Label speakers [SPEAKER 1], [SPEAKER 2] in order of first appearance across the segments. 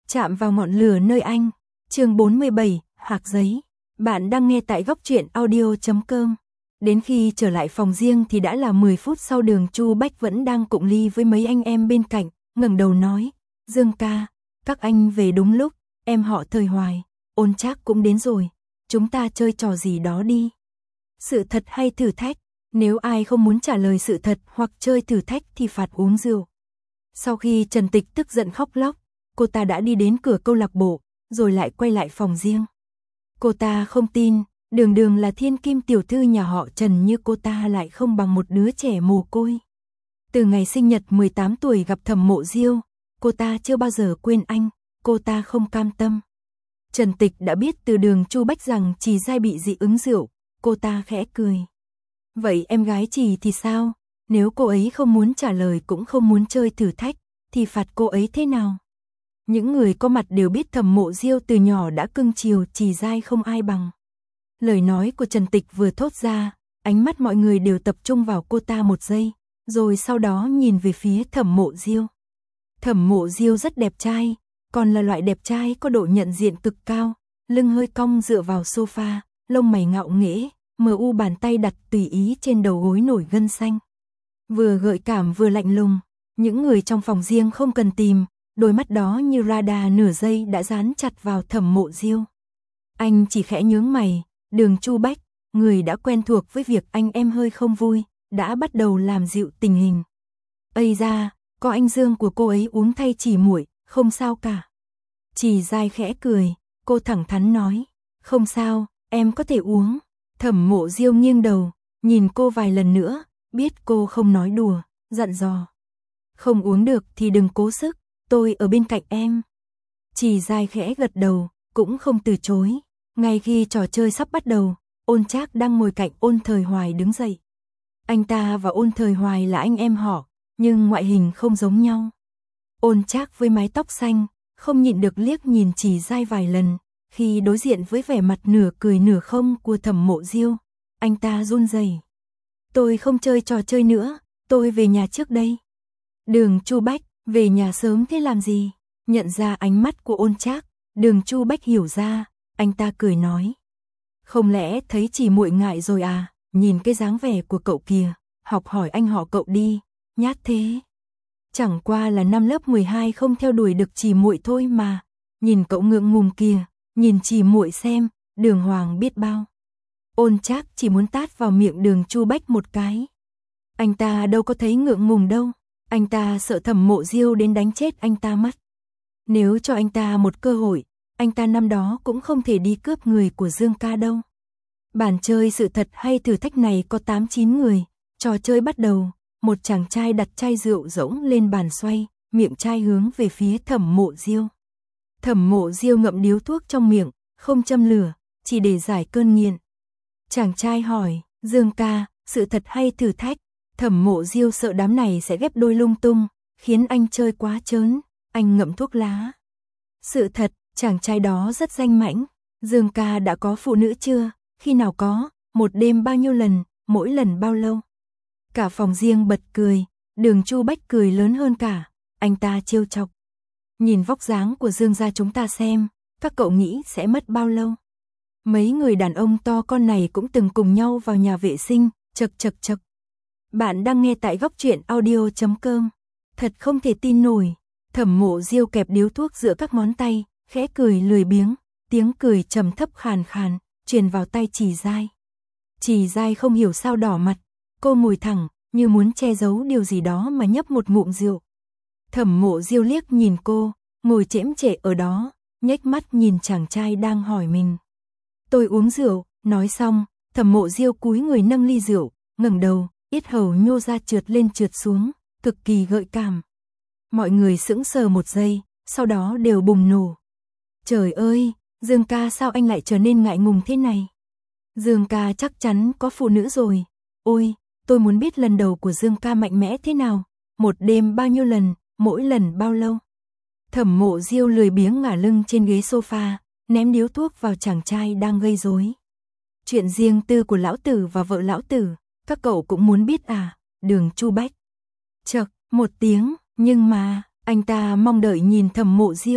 [SPEAKER 1] Chạm vào ngọn lửa nơi anh. Chương 47, hạc giấy. Bạn đang nghe tại góc truyện audio.com. Đến khi trở lại phòng riêng thì đã là 10 phút sau. Đường Chu Bách vẫn đang cụng ly với mấy anh em bên cạnh, ngẩng đầu nói, Dương ca, các anh về đúng lúc, em họ Thời Hoài, Ôn Trác cũng đến rồi, chúng ta chơi trò gì đó đi. Sự thật hay thử thách, nếu ai không muốn trả lời sự thật hoặc chơi thử thách thì phạt uống rượu. Sau khi Trần Tịch tức giận khóc lóc, cô ta đã đi đến cửa câu lạc bộ, rồi lại quay lại phòng riêng. Cô ta không tin, đường đường là thiên kim tiểu thư nhà họ Trần như cô ta lại không bằng một đứa trẻ mồ côi. Từ ngày sinh nhật 18 tuổi gặp Thẩm Mộ Diêu, cô ta chưa bao giờ quên anh, cô ta không cam tâm. Trần Tịch đã biết từ Đường Chu Bách rằng Trì Giai bị dị ứng rượu, cô ta khẽ cười. Vậy em gái Trì thì sao? Nếu cô ấy không muốn trả lời cũng không muốn chơi thử thách, thì phạt cô ấy thế nào? Những người có mặt đều biết Thẩm Mộ Diêu từ nhỏ đã cưng chiều Trì Giai không ai bằng. Lời nói của Trần Tịch vừa thốt ra, ánh mắt mọi người đều tập trung vào cô ta một giây, rồi sau đó nhìn về phía Thẩm Mộ Diêu. Thẩm Mộ Diêu rất đẹp trai, còn là loại đẹp trai có độ nhận diện cực cao, lưng hơi cong dựa vào sofa, lông mày ngạo nghễ, mờ u bàn tay đặt tùy ý trên đầu gối nổi gân xanh. Vừa gợi cảm vừa lạnh lùng, những người trong phòng riêng không cần tìm, đôi mắt đó như radar nửa giây đã dán chặt vào Thẩm Mộ Diêu. Anh chỉ khẽ nhướng mày, Đường Chu Bách, người đã quen thuộc với việc anh em hơi không vui, đã bắt đầu làm dịu tình hình. Ây da, có anh Dương của cô ấy uống thay Trì muội, không sao cả. Trì Giai khẽ cười, cô thẳng thắn nói, không sao, em có thể uống. Thẩm Mộ Diêu nghiêng đầu, nhìn cô vài lần nữa, biết cô không nói đùa, dặn dò. Không uống được thì đừng cố sức, tôi ở bên cạnh em. Trì Giai khẽ gật đầu, cũng không từ chối. Ngay khi trò chơi sắp bắt đầu, Ôn Trác đang ngồi cạnh Ôn Thời Hoài đứng dậy. Anh ta và Ôn Thời Hoài là anh em họ, nhưng ngoại hình không giống nhau. Ôn Trác với mái tóc xanh, không nhịn được liếc nhìn Trì Giai vài lần, khi đối diện với vẻ mặt nửa cười nửa không của Thẩm Mộ Diêu, anh ta run rẩy. Tôi không chơi trò chơi nữa, tôi về nhà trước đây. Đường Chu Bách, về nhà sớm thế làm gì? Nhận ra ánh mắt của Ôn Trác, Đường Chu Bách hiểu ra, anh ta cười nói. Không lẽ thấy Trì muội ngại rồi à, nhìn cái dáng vẻ của cậu kìa, học hỏi anh họ cậu đi, nhát thế. Chẳng qua là năm lớp 12 không theo đuổi được Trì muội thôi mà, nhìn cậu ngượng ngùng kìa, nhìn Trì muội xem, đường hoàng biết bao. Ôn Trác chỉ muốn tát vào miệng Đường Chu Bách một cái. Anh ta đâu có thấy ngượng ngùng đâu, anh ta sợ Thẩm Mộ Diêu đến đánh chết anh ta mất. Nếu cho anh ta một cơ hội, anh ta năm đó cũng không thể đi cướp người của Dương ca đâu. Bàn chơi sự thật hay thử thách này có 8-9 người, trò chơi bắt đầu, một chàng trai đặt chai rượu rỗng lên bàn xoay, miệng chai hướng về phía Thẩm Mộ Diêu. Thẩm Mộ Diêu ngậm điếu thuốc trong miệng, không châm lửa, chỉ để giải cơn nghiện. Chàng trai hỏi, Dương ca, sự thật hay thử thách? Thẩm Mộ Diêu sợ đám này sẽ ghép đôi lung tung, khiến anh chơi quá trớn, anh ngậm thuốc lá. Sự thật, chàng trai đó rất danh mãnh. Dương ca đã có phụ nữ chưa? Khi nào có? Một đêm bao nhiêu lần? Mỗi lần bao lâu? Cả phòng riêng bật cười, Đường Chu Bách cười lớn hơn cả, anh ta trêu chọc. Nhìn vóc dáng của Dương gia chúng ta xem, các cậu nghĩ sẽ mất bao lâu? Mấy người đàn ông to con này cũng từng cùng nhau vào nhà vệ sinh, chật chật chật. Bạn đang nghe tại góc truyện audio.com. Thật không thể tin nổi. Thẩm Mộ Diêu kẹp điếu thuốc giữa các ngón tay, khẽ cười lười biếng, tiếng cười trầm thấp khàn khàn, truyền vào tai Trì Giai. Trì Giai không hiểu sao đỏ mặt, cô ngồi thẳng, như muốn che giấu điều gì đó mà nhấp một ngụm rượu. Thẩm Mộ Diêu liếc nhìn cô, ngồi chễm chệ ở đó, nhếch mắt nhìn chàng trai đang hỏi mình. Tôi uống rượu, nói xong, Thẩm Mộ Diêu cúi người nâng ly rượu, ngẩng đầu, yết hầu nhô ra trượt lên trượt xuống, cực kỳ gợi cảm. Mọi người sững sờ một giây, sau đó đều bùng nổ. Trời ơi, Dương ca sao anh lại trở nên ngại ngùng thế này? Dương ca chắc chắn có phụ nữ rồi. Ôi, tôi muốn biết lần đầu của Dương ca mạnh mẽ thế nào, một đêm bao nhiêu lần, mỗi lần bao lâu? Thẩm Mộ Diêu lười biếng ngả lưng trên ghế sofa, ném điếu thuốc vào chàng trai đang gây rối. Chuyện riêng tư của lão tử và vợ lão tử, các cậu cũng muốn biết à? Đường Chu Bách. Chậc, một tiếng, nhưng mà, anh ta mong đợi nhìn Thẩm Mộ Diêu.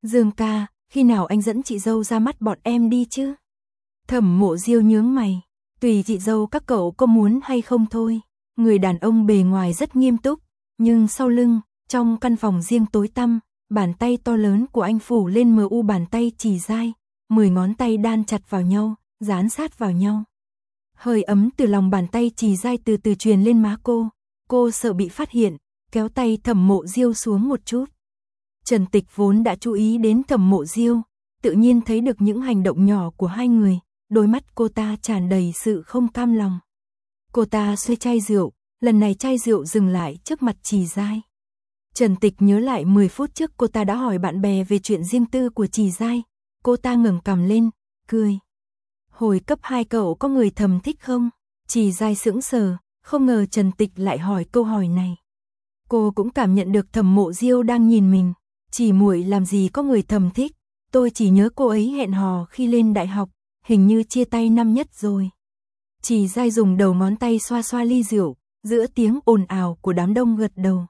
[SPEAKER 1] Dương ca, khi nào anh dẫn chị dâu ra mắt bọn em đi chứ? Thẩm Mộ Diêu nhướng mày, tùy chị dâu các cậu có muốn hay không thôi. Người đàn ông bề ngoài rất nghiêm túc, nhưng sau lưng, trong căn phòng riêng tối tăm, bàn tay to lớn của anh phủ lên mờ u bàn tay chỉ dai, 10 ngón tay đan chặt vào nhau, dán sát vào nhau. Hơi ấm từ lòng bàn tay chỉ dai từ từ truyền lên má cô sợ bị phát hiện, kéo tay Thẩm Mộ Diêu xuống một chút. Trần Tịch vốn đã chú ý đến Thẩm Mộ Diêu, tự nhiên thấy được những hành động nhỏ của hai người, đôi mắt cô ta tràn đầy sự không cam lòng. Cô ta xoay chai rượu, lần này chai rượu dừng lại trước mặt Trì Giai. Trần Tịch nhớ lại 10 phút trước cô ta đã hỏi bạn bè về chuyện riêng tư của Trì Giai, cô ta ngẩng cằm lên, cười. Hồi cấp 2 cậu có người thầm thích không? Trì Giai sững sờ, không ngờ Trần Tịch lại hỏi câu hỏi này. Cô cũng cảm nhận được Thẩm Mộ Diêu đang nhìn mình, chỉ muội làm gì có người thầm thích, tôi chỉ nhớ cô ấy hẹn hò khi lên đại học, hình như chia tay năm nhất rồi. Trì Giai dùng đầu ngón tay xoa xoa ly rượu, giữa tiếng ồn ào của đám đông gật đầu.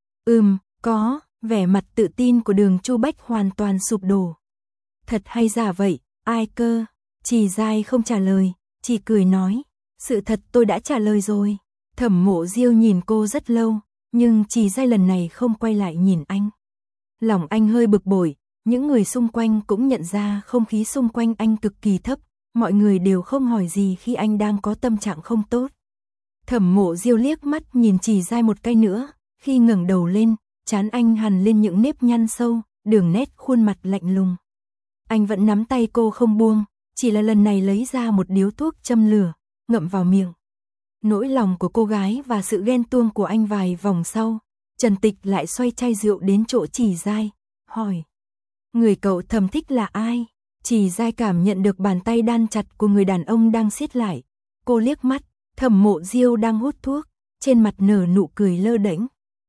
[SPEAKER 1] Có, vẻ mặt tự tin của Đường Chu Bách hoàn toàn sụp đổ. Thật hay giả vậy, ai cơ? Trì Giai không trả lời, chỉ cười nói, sự thật tôi đã trả lời rồi. Thẩm Mộ Diêu nhìn cô rất lâu, nhưng Trì Giai lần này không quay lại nhìn anh. Lòng anh hơi bực bội, những người xung quanh cũng nhận ra không khí xung quanh anh cực kỳ thấp, mọi người đều không hỏi gì khi anh đang có tâm trạng không tốt. Thẩm Mộ Diêu liếc mắt nhìn Trì Giai một cái nữa, khi ngẩng đầu lên, trán anh hằn lên những nếp nhăn sâu, đường nét khuôn mặt lạnh lùng. Anh vẫn nắm tay cô không buông, chỉ là lần này lấy ra một điếu thuốc châm lửa, ngậm vào miệng. Nỗi lòng của cô gái và sự ghen tuông của anh vài vòng sau, Trần Tịch lại xoay chai rượu đến chỗ Trì Giai, hỏi. Người cậu thầm thích là ai? Trì Giai cảm nhận được bàn tay đan chặt của người đàn ông đang siết lại. Cô liếc mắt, Thẩm Mộ Diêu đang hút thuốc, trên mặt nở nụ cười lơ đễnh.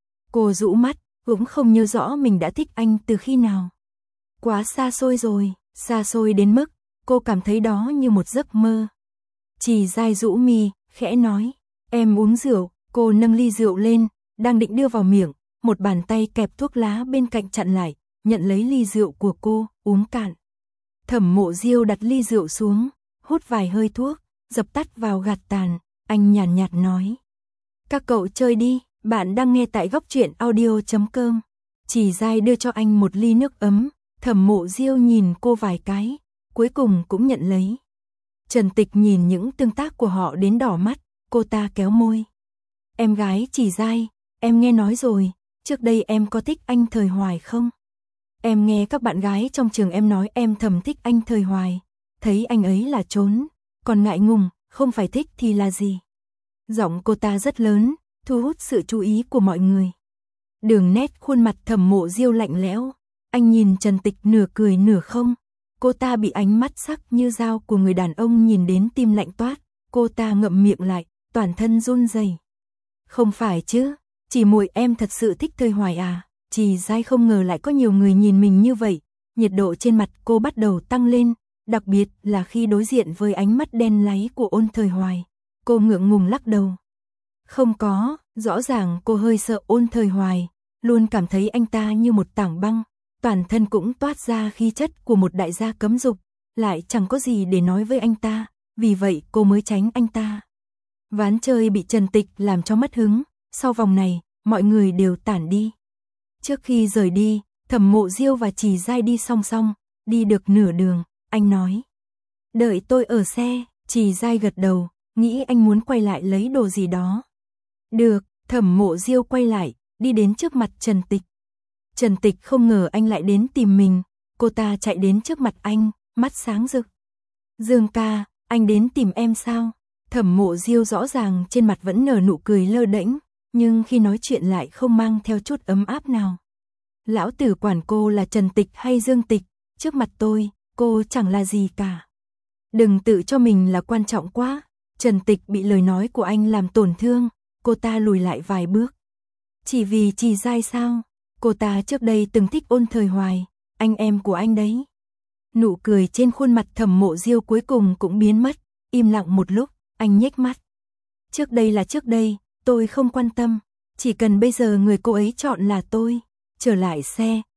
[SPEAKER 1] Cô rũ mắt, cũng không nhớ rõ mình đã thích anh từ khi nào. Quá xa xôi rồi, xa xôi đến mức, cô cảm thấy đó như một giấc mơ. Trì Giai rũ mi, khẽ nói, em uống rượu, cô nâng ly rượu lên, đang định đưa vào miệng, một bàn tay kẹp thuốc lá bên cạnh chặn lại, nhận lấy ly rượu của cô, uống cạn. Thẩm Mộ Diêu đặt ly rượu xuống, hút vài hơi thuốc, dập tắt vào gạt tàn, anh nhàn nhạt nói. Các cậu chơi đi, bạn đang nghe tại góc truyện audio.com. Trì Giai đưa cho anh một ly nước ấm, Thẩm Mộ Diêu nhìn cô vài cái, cuối cùng cũng nhận lấy. Trần Tịch nhìn những tương tác của họ đến đỏ mắt, cô ta kéo môi. Em gái Trì Giai, em nghe nói rồi, trước đây em có thích anh Thời Hoài không? Em nghe các bạn gái trong trường em nói em thầm thích anh Thời Hoài, thấy anh ấy là trốn, còn ngại ngùng, không phải thích thì là gì? Giọng cô ta rất lớn, thu hút sự chú ý của mọi người. Đường nét khuôn mặt Thẩm Mộ Diêu lạnh lẽo, anh nhìn Trần Tịch nửa cười nửa không. Cô ta bị ánh mắt sắc như dao của người đàn ông nhìn đến tim lạnh toát, cô ta ngậm miệng lại, toàn thân run rẩy. Không phải chứ, chỉ muội em thật sự thích Thời Hoài à? Trì Giai không ngờ lại có nhiều người nhìn mình như vậy, nhiệt độ trên mặt cô bắt đầu tăng lên, đặc biệt là khi đối diện với ánh mắt đen láy của Ôn Thời Hoài. Cô ngượng ngùng lắc đầu. Không có, rõ ràng cô hơi sợ Ôn Thời Hoài, luôn cảm thấy anh ta như một tảng băng, toàn thân cũng toát ra khí chất của một đại gia cấm dục, lại chẳng có gì để nói với anh ta, vì vậy cô mới tránh anh ta. Ván chơi bị Trần Tịch làm cho mất hứng, sau vòng này, mọi người đều tản đi. Trước khi rời đi, Thẩm Mộ Diêu và Trì Giai đi song song, đi được nửa đường, anh nói. Đợi tôi ở xe, Trì Giai gật đầu, nghĩ anh muốn quay lại lấy đồ gì đó. Được, Thẩm Mộ Diêu quay lại, đi đến trước mặt Trần Tịch. Trần Tịch không ngờ anh lại đến tìm mình, cô ta chạy đến trước mặt anh, mắt sáng rực. Dương ca, anh đến tìm em sao? Thẩm Mộ Diêu rõ ràng trên mặt vẫn nở nụ cười lơ đễnh, nhưng khi nói chuyện lại không mang theo chút ấm áp nào. Lão tử quản cô là Trần Tịch hay Dương Tịch, trước mặt tôi, cô chẳng là gì cả. Đừng tự cho mình là quan trọng quá. Trần Tịch bị lời nói của anh làm tổn thương, cô ta lùi lại vài bước. Chỉ vì Trì Giai sao? Cô ta trước đây từng thích Ôn Thời Hoài, anh em của anh đấy. Nụ cười trên khuôn mặt Thẩm Mộ Diêu cuối cùng cũng biến mất, im lặng một lúc, anh nhếch mắt. Trước đây là trước đây, tôi không quan tâm, chỉ cần bây giờ người cô ấy chọn là tôi. Trở lại xe,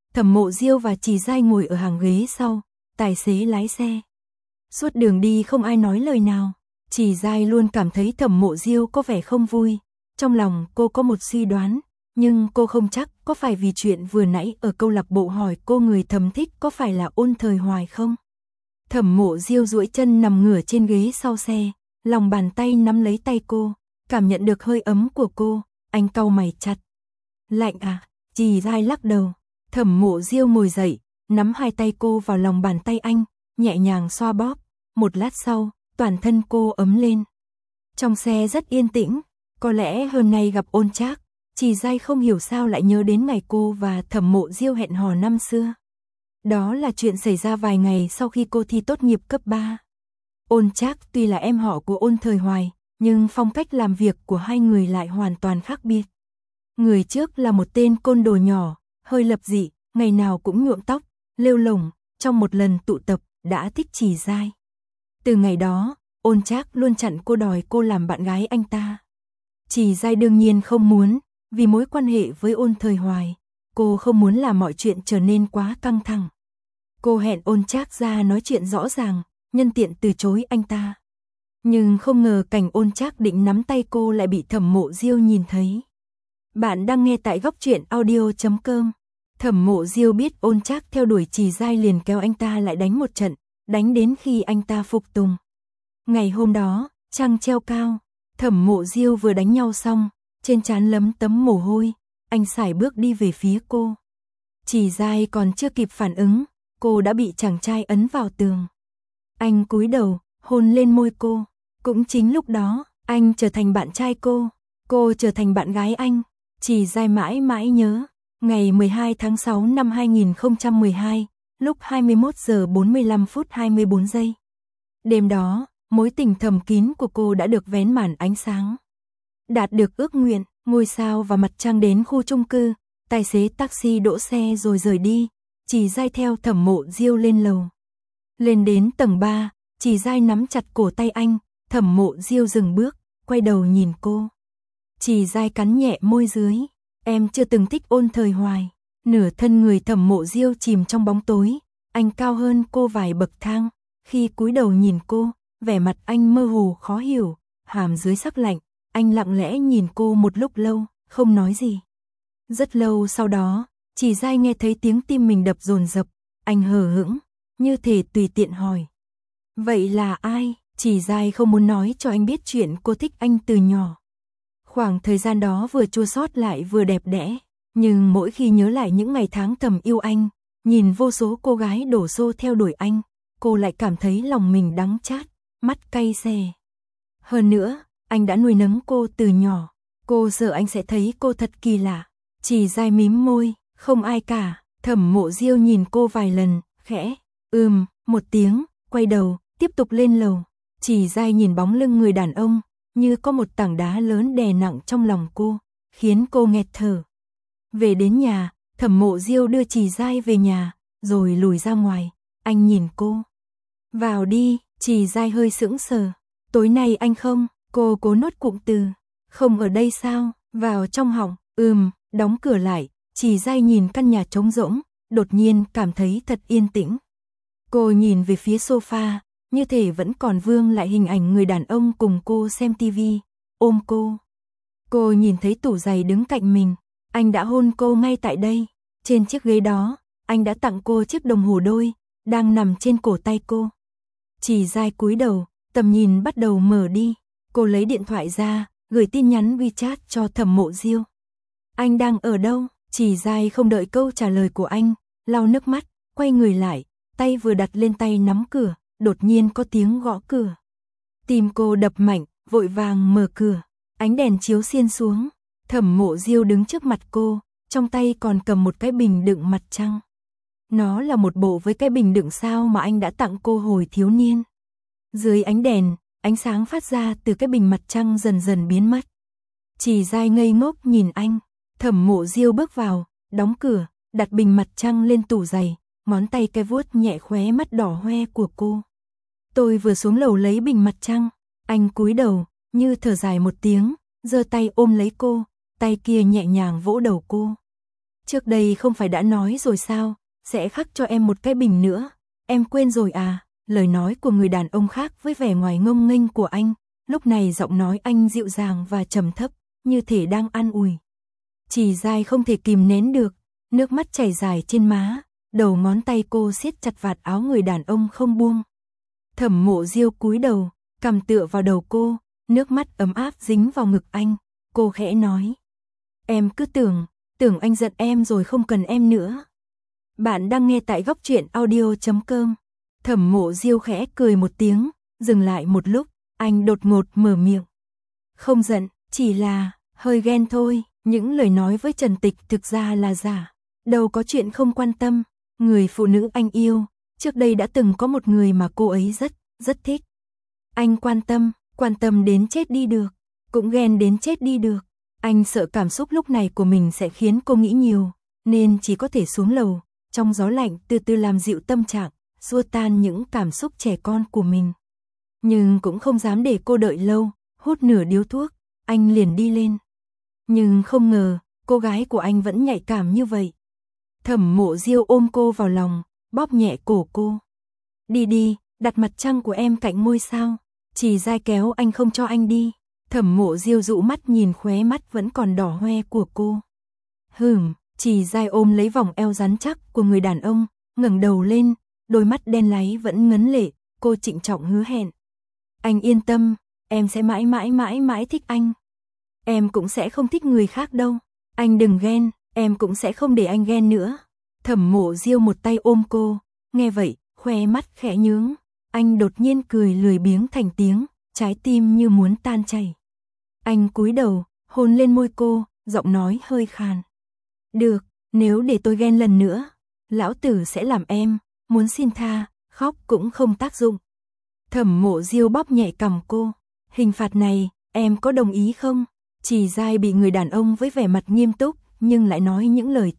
[SPEAKER 1] Thẩm Mộ Diêu và Trì Giai ngồi ở hàng ghế sau, tài xế lái xe. Suốt đường đi không ai nói lời nào. Trì Giai luôn cảm thấy Thẩm Mộ Diêu có vẻ không vui. Trong lòng cô có một suy đoán, nhưng cô không chắc có phải vì chuyện vừa nãy ở câu lạc bộ hỏi cô người thầm thích có phải là Ôn Thời Hoài không. Thẩm Mộ Diêu duỗi chân nằm ngửa trên ghế sau xe, lòng bàn tay nắm lấy tay cô, cảm nhận được hơi ấm của cô, anh cau mày chặt. Lạnh à? Trì Giai lắc đầu. Thẩm Mộ Diêu ngồi dậy, nắm hai tay cô vào lòng bàn tay anh, nhẹ nhàng xoa bóp. Một lát sau, toàn thân cô ấm lên. Trong xe rất yên tĩnh, có lẽ hôm nay gặp Ôn Trác, Trì Giai không hiểu sao lại nhớ đến ngày cô và Thẩm Mộ Diêu hẹn hò năm xưa. Đó là chuyện xảy ra vài ngày sau khi cô thi tốt nghiệp cấp 3. Ôn Trác tuy là em họ của Ôn Thời Hoài, nhưng phong cách làm việc của hai người lại hoàn toàn khác biệt. Người trước là một tên côn đồ nhỏ, hơi lập dị, ngày nào cũng nhuộm tóc, lêu lổng, trong một lần tụ tập, đã thích Trì Giai. Từ ngày đó, Ôn Trác luôn chặn cô đòi cô làm bạn gái anh ta. Trì Giai đương nhiên không muốn, vì mối quan hệ với Ôn Thời Hoài, cô không muốn làm mọi chuyện trở nên quá căng thẳng. Cô hẹn Ôn Trác ra nói chuyện rõ ràng, nhân tiện từ chối anh ta. Nhưng không ngờ cảnh Ôn Trác định nắm tay cô lại bị Thẩm Mộ Diêu nhìn thấy. Bạn đang nghe tại góc truyện audio.com. Thẩm Mộ Diêu biết Ôn Trác theo đuổi Trì Giai liền kéo anh ta lại đánh một trận, đánh đến khi anh ta phục tùng. Ngày hôm đó, trăng treo cao, Thẩm Mộ Diêu vừa đánh nhau xong, trên trán lấm tấm mồ hôi, anh sải bước đi về phía cô. Trì Giai còn chưa kịp phản ứng, cô đã bị chàng trai ấn vào tường. Anh cúi đầu, hôn lên môi cô. Cũng chính lúc đó, anh trở thành bạn trai cô trở thành bạn gái anh. Trì Giai mãi mãi nhớ, ngày 12 tháng 6 năm 2012, lúc 21 giờ 45 phút 24 giây. Đêm đó, mối tình thầm kín của cô đã được vén màn ánh sáng. Đạt được ước nguyện, ngôi sao và mặt trăng đến khu chung cư, tài xế taxi đỗ xe rồi rời đi. Trì Giai theo Thẩm Mộ Diêu lên lầu. Lên đến tầng 3, Trì Giai nắm chặt cổ tay anh, Thẩm Mộ Diêu dừng bước, quay đầu nhìn cô. Trì Giai cắn nhẹ môi dưới, em chưa từng thích Ôn Thời Hoài. Nửa thân người Thẩm Mộ Diêu chìm trong bóng tối, anh cao hơn cô vài bậc thang. Khi cúi đầu nhìn cô, vẻ mặt anh mơ hồ khó hiểu, hàm dưới sắc lạnh, anh lặng lẽ nhìn cô một lúc lâu, không nói gì. Rất lâu sau đó, Trì Giai nghe thấy tiếng tim mình đập dồn dập, anh hờ hững, như thể tùy tiện hỏi. Vậy là ai? Trì Giai không muốn nói cho anh biết chuyện cô thích anh từ nhỏ. Khoảng thời gian đó vừa chua xót lại vừa đẹp đẽ, nhưng mỗi khi nhớ lại những ngày tháng thầm yêu anh, nhìn vô số cô gái đổ xô theo đuổi anh, cô lại cảm thấy lòng mình đắng chát, mắt cay xè. Hơn nữa, anh đã nuôi nấng cô từ nhỏ, cô sợ anh sẽ thấy cô thật kỳ lạ. Trì Giai mím môi, không ai cả. Thẩm Mộ Diêu nhìn cô vài lần, khẽ, một tiếng, quay đầu, tiếp tục lên lầu. Trì Giai nhìn bóng lưng người đàn ông, như có một tảng đá lớn đè nặng trong lòng cô, khiến cô nghẹt thở. Về đến nhà, Thẩm Mộ Diêu đưa Trì Giai về nhà, rồi lùi ra ngoài, anh nhìn cô. Vào đi. Trì Giai hơi sững sờ. Tối nay anh không? Cô cố nuốt cụm từ. Không ở đây sao? Vào trong họng. Đóng cửa lại. Trì Giai nhìn căn nhà trống rỗng, đột nhiên cảm thấy thật yên tĩnh. Cô nhìn về phía sofa, như thể vẫn còn vương lại hình ảnh người đàn ông cùng cô xem tivi, ôm cô. Cô nhìn thấy tủ giày đứng cạnh mình, anh đã hôn cô ngay tại đây. Trên chiếc ghế đó, anh đã tặng cô chiếc đồng hồ đôi, đang nằm trên cổ tay cô. Trì Giai cúi đầu, tầm nhìn bắt đầu mở đi. Cô lấy điện thoại ra, gửi tin nhắn WeChat cho Thẩm Mộ Diêu. Anh đang ở đâu? Trì Giai không đợi câu trả lời của anh, lau nước mắt, quay người lại, tay vừa đặt lên tay nắm cửa, đột nhiên có tiếng gõ cửa. Tim cô đập mạnh, vội vàng mở cửa, ánh đèn chiếu xiên xuống. Thẩm Mộ Diêu đứng trước mặt cô, trong tay còn cầm một cái bình đựng mặt trăng. Nó là một bộ với cái bình đựng sao mà anh đã tặng cô hồi thiếu niên. Dưới ánh đèn, ánh sáng phát ra từ cái bình mặt trăng dần dần biến mất. Trì Giai ngây ngốc nhìn anh. Thẩm Mộ Diêu bước vào, đóng cửa, đặt bình mặt trăng lên tủ giày, ngón tay cái vuốt nhẹ khóe mắt đỏ hoe của cô. Tôi vừa xuống lầu lấy bình mặt trăng. Anh cúi đầu, như thở dài một tiếng, giơ tay ôm lấy cô, tay kia nhẹ nhàng vỗ đầu cô. Trước đây không phải đã nói rồi sao, sẽ khắc cho em một cái bình nữa, em quên rồi à? Lời nói của người đàn ông khác với vẻ ngoài ngông nghênh của anh, lúc này giọng nói anh dịu dàng và trầm thấp, như thể đang an ủi. Chỉ Giai không thể kìm nén được, nước mắt chảy dài trên má, đầu ngón tay cô siết chặt vạt áo người đàn ông không buông. Thẩm Mộ Diêu cúi đầu, cằm tựa vào đầu cô, nước mắt ấm áp dính vào ngực anh, cô khẽ nói. Em cứ tưởng anh giận em rồi không cần em nữa. Bạn đang nghe tại Góc Truyện Audio.com. Thẩm Mộ Diêu khẽ cười một tiếng, dừng lại một lúc, anh đột ngột mở miệng. Không giận, chỉ là hơi ghen thôi. Những lời nói với Trần Tịch thực ra là giả. Đâu có chuyện không quan tâm. Người phụ nữ anh yêu, trước đây đã từng có một người mà cô ấy rất thích. Anh quan tâm đến chết đi được, cũng ghen đến chết đi được. Anh sợ cảm xúc lúc này của mình sẽ khiến cô nghĩ nhiều, nên chỉ có thể xuống lầu, trong gió lạnh từ từ làm dịu tâm trạng, xua tan những cảm xúc trẻ con của mình. Nhưng cũng không dám để cô đợi lâu, hút nửa điếu thuốc, anh liền đi lên. Nhưng không ngờ, cô gái của anh vẫn nhạy cảm như vậy. Thẩm Mộ Diêu ôm cô vào lòng, bóp nhẹ cổ cô. Đi đi, đặt mặt trăng của em cạnh ngôi sao. Chỉ Giai kéo anh không cho anh đi. Thẩm Mộ Diêu dụ mắt nhìn khóe mắt vẫn còn đỏ hoe của cô. Chỉ Giai ôm lấy vòng eo rắn chắc của người đàn ông, ngẩng đầu lên, đôi mắt đen láy vẫn ngấn lệ, cô trịnh trọng hứa hẹn. Anh yên tâm, em sẽ mãi mãi thích anh. Em cũng sẽ không thích người khác đâu. Anh đừng ghen, em cũng sẽ không để anh ghen nữa. Thẩm Mộ Diêu một tay ôm cô, nghe vậy, khoe mắt khẽ nhướng. Anh đột nhiên cười lười biếng thành tiếng, trái tim như muốn tan chảy. Anh cúi đầu, hôn lên môi cô, giọng nói hơi khàn. Được, nếu để tôi ghen lần nữa, lão tử sẽ làm em, muốn xin tha, khóc cũng không tác dụng. Thẩm Mộ Diêu bóp nhẹ cằm cô. Hình phạt này, em có đồng ý không? Chỉ Giai bị người đàn ông với vẻ mặt nghiêm túc, nhưng lại nói những lời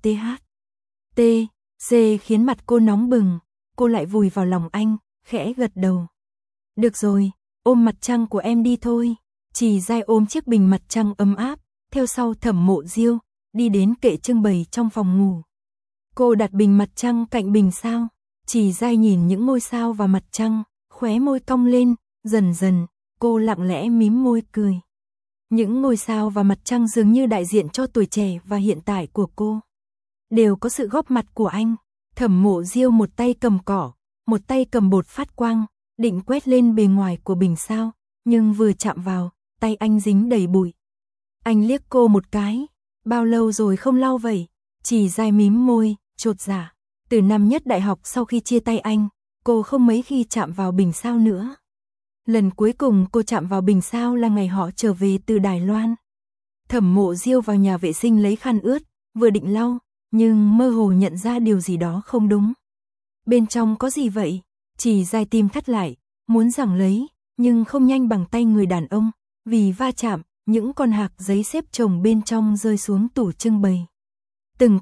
[SPEAKER 1] THC khiến mặt cô nóng bừng, cô lại vùi vào lòng anh, khẽ gật đầu. Được rồi, ôm mặt trăng của em đi thôi. Chỉ Giai ôm chiếc bình mặt trăng ấm áp, theo sau Thẩm Mộ Diêu, đi đến kệ trưng bày trong phòng ngủ. Cô đặt bình mặt trăng cạnh bình sao. Chỉ Giai nhìn những ngôi sao và mặt trăng, khóe môi cong lên, dần dần, cô lặng lẽ mím môi cười. Những ngôi sao và mặt trăng dường như đại diện cho tuổi trẻ và hiện tại của cô. Đều có sự góp mặt của anh. Thẩm Mộ Diêu một tay cầm cỏ, một tay cầm bột phát quang, định quét lên bề ngoài của bình sao, nhưng vừa chạm vào, tay anh dính đầy bụi. Anh liếc cô một cái, bao lâu rồi không lau vậy? Chỉ Giai mím môi, chột dạ. Từ năm nhất đại học sau khi chia tay anh, cô không mấy khi chạm vào bình sao nữa. Lần cuối cùng cô chạm vào bình sao là ngày họ trở về từ Đài Loan. Thẩm Mộ Diêu vào nhà vệ sinh lấy khăn ướt, vừa định lau, nhưng mơ hồ nhận ra điều gì đó không đúng. Bên trong có gì vậy? Chỉ Giai tim thắt lại, muốn giằng lấy, nhưng không nhanh bằng tay người đàn ông, vì va chạm, những con hạc giấy xếp chồng bên trong rơi xuống tủ trưng bày. Từng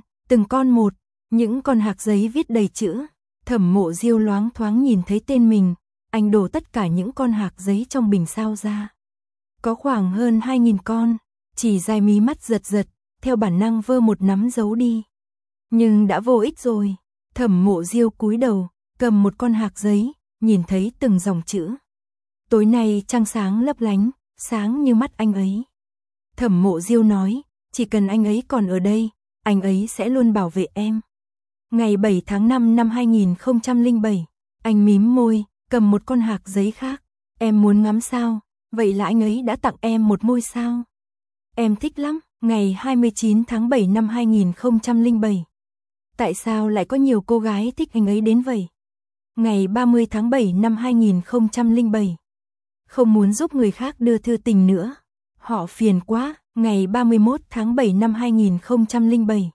[SPEAKER 1] con một, những con hạc giấy viết đầy chữ. Thẩm Mộ Diêu loáng thoáng nhìn thấy tên mình, anh đổ tất cả những con hạc giấy trong bình sao ra. Có khoảng hơn 2.000 con, Chỉ Giai mí mắt giật giật, theo bản năng vơ một nắm giấu đi. Nhưng đã vô ích rồi. Thẩm Mộ Diêu cúi đầu, cầm một con hạc giấy, nhìn thấy từng dòng chữ. Tối nay trăng sáng lấp lánh, sáng như mắt anh ấy. Thẩm Mộ Diêu nói, chỉ cần anh ấy còn ở đây, anh ấy sẽ luôn bảo vệ em. Ngày 7 tháng 5 năm 2007, anh mím môi, cầm một con hạc giấy khác. Em muốn ngắm sao, vậy là anh ấy đã tặng em một ngôi sao. Em thích lắm. Ngày 29 tháng 7 năm 2007. Tại sao lại có nhiều cô gái thích anh ấy đến vậy? Ngày 30 tháng 7 năm 2007. Không muốn giúp người khác đưa thư tình nữa. Họ phiền quá. Ngày 31 tháng 7 năm 2007.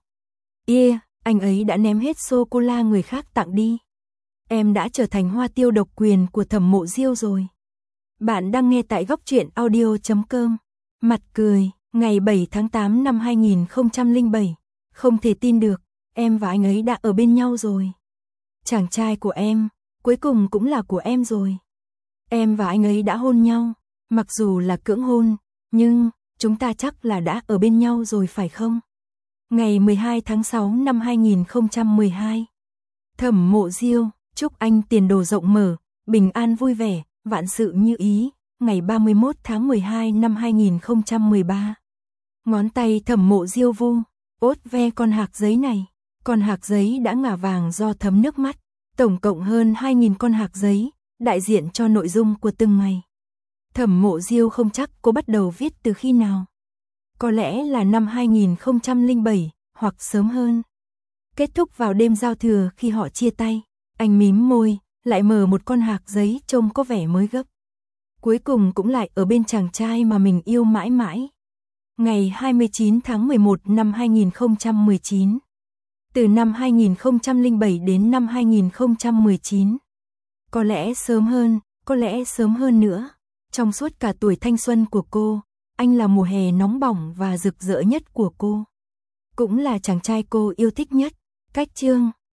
[SPEAKER 1] Anh ấy đã ném hết sô-cô-la người khác tặng đi. Em đã trở thành hoa tiêu độc quyền của Thẩm Mộ Diêu rồi. Bạn đang nghe tại Góc Truyện Audio.com. Mặt cười. Ngày 7 tháng 8 năm 2007. Không thể tin được, em và anh ấy đã ở bên nhau rồi. Chàng trai của em, cuối cùng cũng là của em rồi. Em và anh ấy đã hôn nhau, mặc dù là cưỡng hôn, nhưng chúng ta chắc là đã ở bên nhau rồi phải không? Ngày 12 tháng 6 năm 2012. Thẩm Mộ Diêu, chúc anh tiền đồ rộng mở, bình an vui vẻ, vạn sự như ý. Ngày 31 tháng 12 năm 2013. Ngón tay Thẩm Mộ Diêu vu, ốt ve con hạc giấy này. Con hạc giấy đã ngả vàng do thấm nước mắt. Tổng cộng hơn 2.000 con hạc giấy, đại diện cho nội dung của từng ngày. Thẩm Mộ Diêu không chắc cô bắt đầu viết từ khi nào. Có lẽ là năm 2007, hoặc sớm hơn. Kết thúc vào đêm giao thừa khi họ chia tay. Anh mím môi, lại mở một con hạc giấy trông có vẻ mới gấp. Cuối cùng cũng lại ở bên chàng trai mà mình yêu mãi mãi. Ngày 29 tháng 11 năm 2019. Từ năm 2007 đến năm 2019. Có lẽ sớm hơn nữa. Trong suốt cả tuổi thanh xuân của cô, anh là mùa hè nóng bỏng và rực rỡ nhất của cô. Cũng là chàng trai cô yêu thích nhất. Cách chương